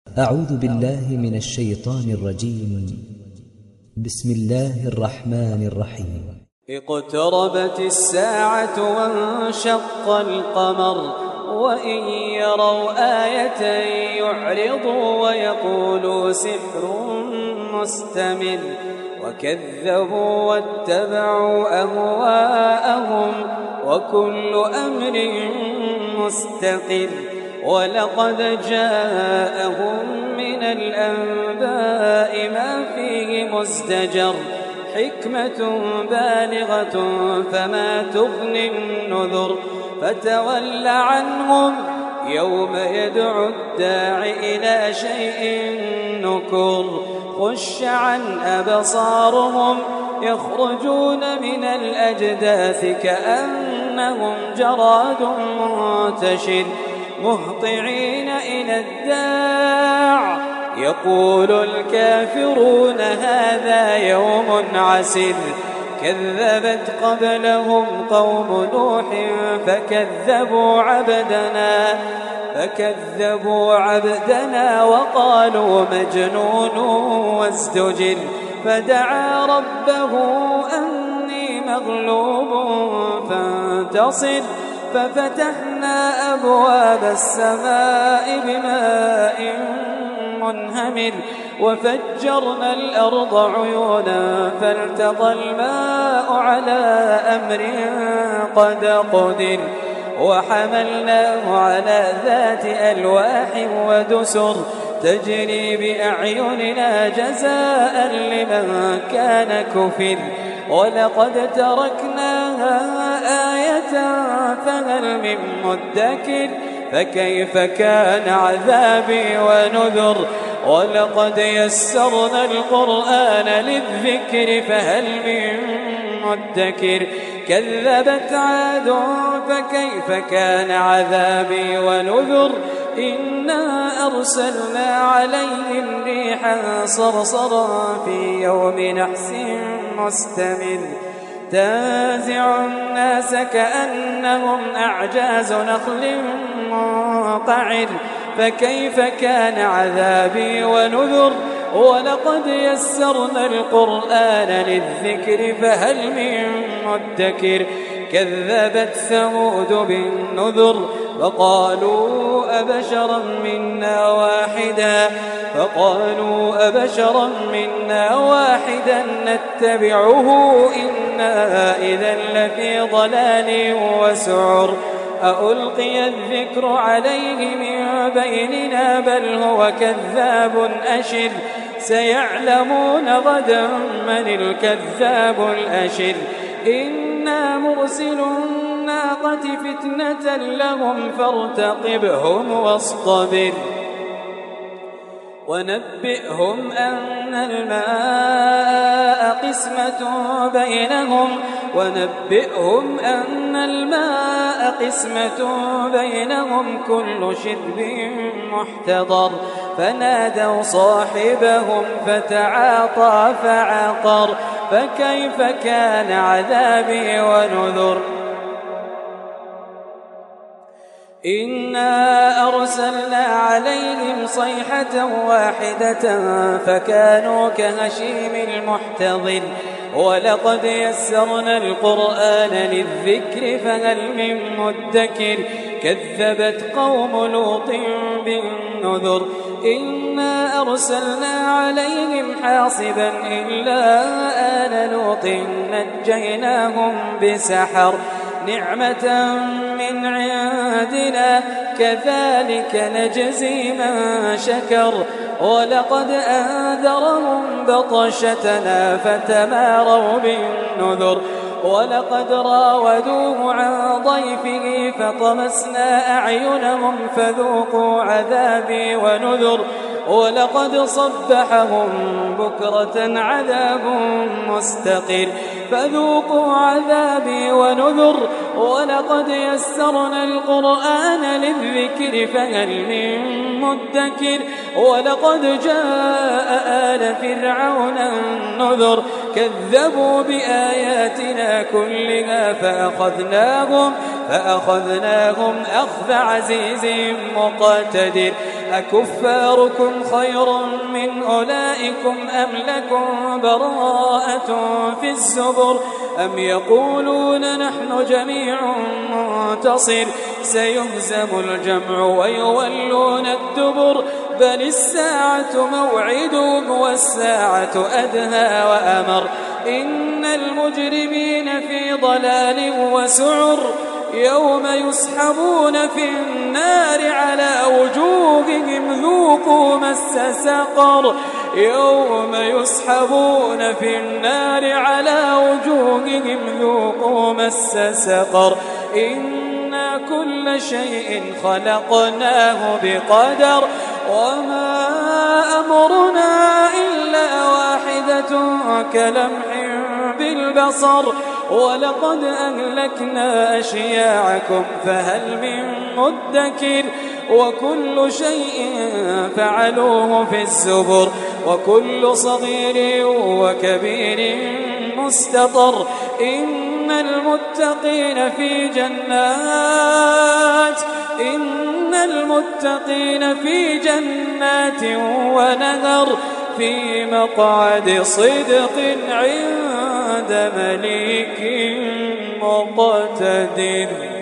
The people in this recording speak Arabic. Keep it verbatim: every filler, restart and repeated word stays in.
أعوذ بالله من الشيطان الرجيم. بسم الله الرحمن الرحيم. اقتربت الساعة وانشق القمر وإن يروا آية يعرضوا ويقولوا سحر مستمر وكذبوا واتبعوا أهواءهم وكل أمر مستقر ولقد جاءهم من الأنباء ما فيه مزدجر حكمة بالغة فما تغني النذر فتول عنهم يوم يدعو الداع إلى شيء نكر خش عن أبصارهم يخرجون من الأجداث كأنهم جراد منتشر مهطعين إلى الداع يقول الكافرون هذا يوم عسر كذبت قبلهم قوم نوح فكذبوا عبدنا فكذبوا عبدنا وقالوا مجنون وازدجر فدعا ربه أني مغلوب فانتصر ففتحنا أبواب السماء بماء منهمر وفجرنا الأرض عيونا فالتقى الماء على أمر قد قدر وحملناه على ذات ألواح ودسر تجري بأعيننا جزاء لمن كان كفر ولقد تركناها آية فهل من مدكر فكيف كان عذابي ونذر ولقد يسرنا القرآن للذكر فهل من مدكر كذبت عاد فكيف كان عذابي ونذر إنا أرسلنا عليهم ريحا صرصرا في يوم نحس مستمر تنزع الناس كأنهم أعجاز نخل منقعر فكيف كان عذابي ونذر ولقد يسرنا القرآن للذكر فهل من مدكر كذبت ثمود بالنذر فقالوا أبشرا منا واحدا فقالوا أبشرا منا واحدا نتبعه إنا إذا لفي ضلال وسعر أألقي الذكر عليه من بيننا بل هو كذاب أشر سيعلمون غدا من الكذاب الأشر إنا مرسل الناقة فتنة لهم فارتقبهم واصطبر ونبئهم أن الماء قسمة بينهم ونبئهم أن الماء قسمة بينهم كل شرب محتضر فنادوا صاحبهم فتعاطى فعقر فكيف كان عذابي ونذر إنا أرسلنا عليهم صيحة واحدة فكانوا كهشيم المحتضر ولقد يسرنا القرآن للذكر فهل من مدكر كذبت قوم لوط بالنذر إنا أرسلنا عليهم حاصبا إلا آل لوط نجيناهم بسحر نعمة من عندنا كذلك نجزي من شكر ولقد أنذرهم بطشتنا فتماروا بالنذر ولقد راودوه عن ضيفه فطمسنا أعينهم فذوقوا عذابي ونذر ولقد صبحهم بكرة عذاب مستقر فذوقوا عذابي ونذر ولقد يسرنا القرآن للذكر فهل من مدكر ولقد جاء آل فرعون النذر كذبوا بآياتنا كلها فأخذناهم فأخذناهم أخذ عزيز مقتدر أكفاركم خير من أولئكم أم لكم براءة في الزبر أم يقولون نحن جميع منتصر سيهزم الجمع ويولون الدبر بل الساعة موعدهم والساعة أدهى وأمر إن المجرمين في ضلال وسعر يوم يسحبون في النار على وجوههم ذوقوا مس سقر يوم يسحبون في النار على وجوههم ذوقوا مس سقر إنا كل شيء خلقناه بقدر وما أمرنا إلا واحدة كلمح بالبصر ولقد أهلكنا أشياعكم فهل من مدكر وكل شيء فعلوه في الزبر وكل صغير وكبير مستطر إن المتقين في جنات إن المتقين في جنات ونهر في مقعد صدق عند مليك مقتدر.